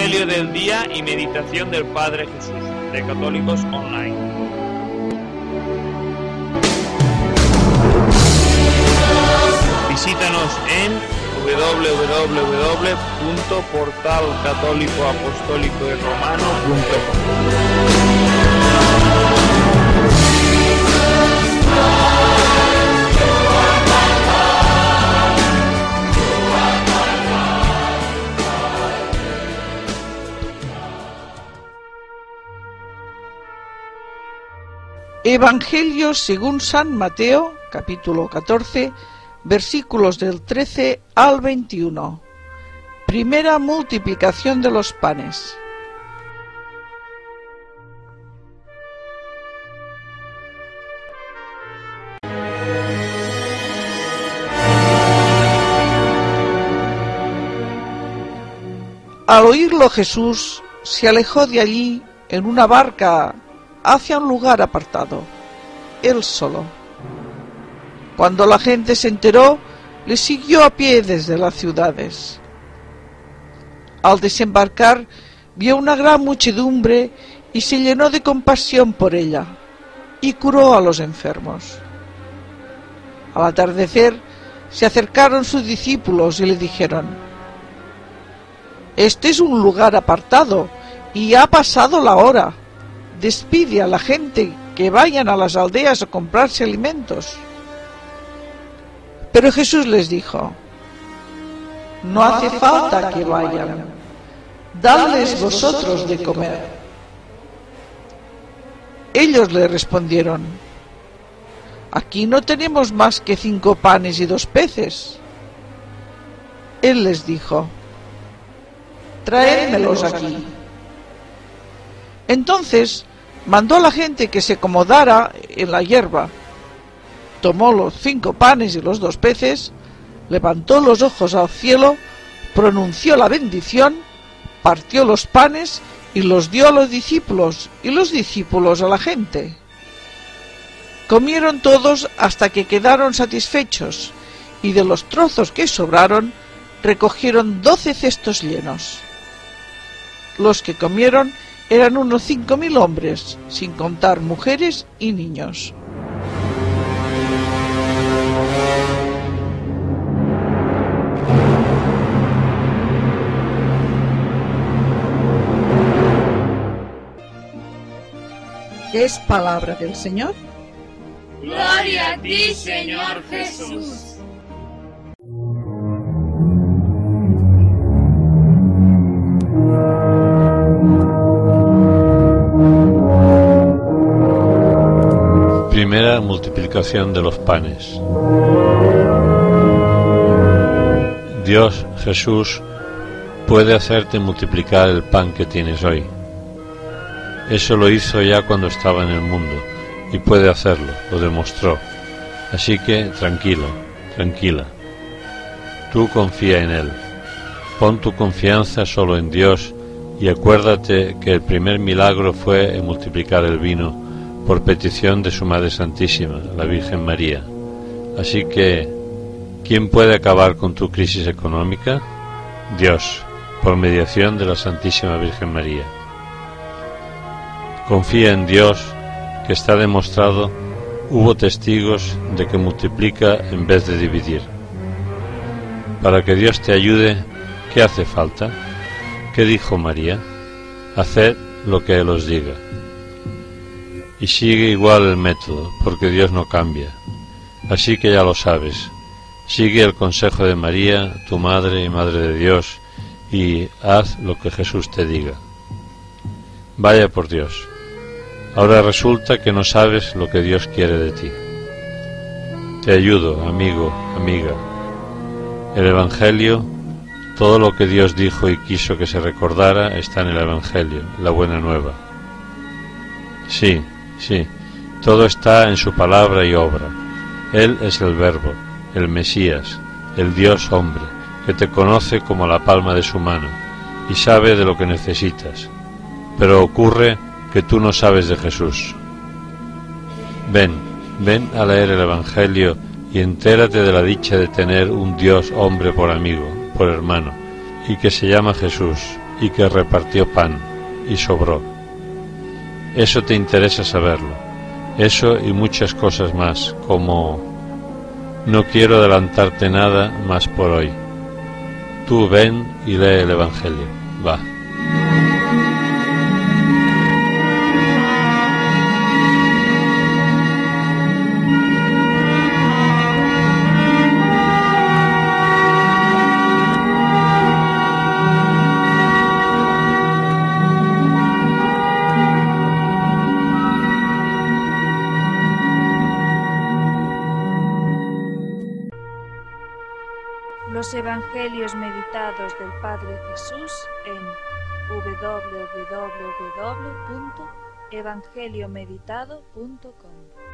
Evangelio del día y meditación del Padre Jesús, de Católicos Online. Visítanos en www.portalcatólicoapostólicoyromano.com. Evangelio según San Mateo, capítulo 14, versículos del 13 al 21. Primera multiplicación de los panes. Al oírlo Jesús se alejó de allí en una barca hacia un lugar apartado, él solo. Cuando la gente se enteró, le siguió a pie desde las ciudades. Al desembarcar, vio una gran muchedumbre y se llenó de compasión por ella, y curó a los enfermos. Al atardecer, se acercaron sus discípulos y le dijeron: «Este es un lugar apartado, y ha pasado la hora. Despide a la gente que vayan a las aldeas a comprarse alimentos». Pero Jesús les dijo: «No hace falta que vayan, dadles vosotros de comer». Ellos le respondieron: «Aquí no tenemos más que 5 panes y 2 peces». Él les dijo: «Traédmelos aquí». Entonces mandó a la gente que se acomodara en la hierba. Tomó los 5 panes y los 2 peces, levantó los ojos al cielo, pronunció la bendición, partió los panes y los dio a los discípulos, y los discípulos a la gente. Comieron todos hasta que quedaron satisfechos, y de los trozos que sobraron recogieron 12 cestos llenos. Los que comieron eran unos 5.000 hombres, sin contar mujeres y niños. Es palabra del Señor. Gloria a ti, Señor Jesús. Primera multiplicación de los panes. Dios, Jesús, puede hacerte multiplicar el pan que tienes hoy. Eso lo hizo ya cuando estaba en el mundo, y puede hacerlo, lo demostró. Así que tranquilo, tranquila. Tú confía en Él. Pon tu confianza solo en Dios y acuérdate que el primer milagro fue en multiplicar el vino por petición de su Madre Santísima, la Virgen María. Así que, ¿quién puede acabar con tu crisis económica? Dios, por mediación de la Santísima Virgen María. Confía en Dios, que está demostrado, hubo testigos de que multiplica en vez de dividir. Para que Dios te ayude, ¿qué hace falta? ¿Qué dijo María? Haced lo que Él os diga. Y sigue igual el método, porque Dios no cambia. Así que ya lo sabes. Sigue el consejo de María, tu madre y madre de Dios, y haz lo que Jesús te diga. Vaya por Dios. Ahora resulta que no sabes lo que Dios quiere de ti. Te ayudo, amigo, amiga. El Evangelio, todo lo que Dios dijo y quiso que se recordara, está en el Evangelio, la buena nueva. Sí, todo está en su palabra y obra. Él es el Verbo, el Mesías, el Dios hombre, que te conoce como la palma de su mano y sabe de lo que necesitas. Pero ocurre que tú no sabes de Jesús. Ven a leer el Evangelio y entérate de la dicha de tener un Dios hombre por amigo, por hermano, y que se llama Jesús, y que repartió pan, y sobró. Eso te interesa saberlo, eso y muchas cosas más, como... No quiero adelantarte nada más por hoy. Tú ven y lee el Evangelio. Va. Los Evangelios meditados del Padre Jesús en www.evangeliomeditado.com.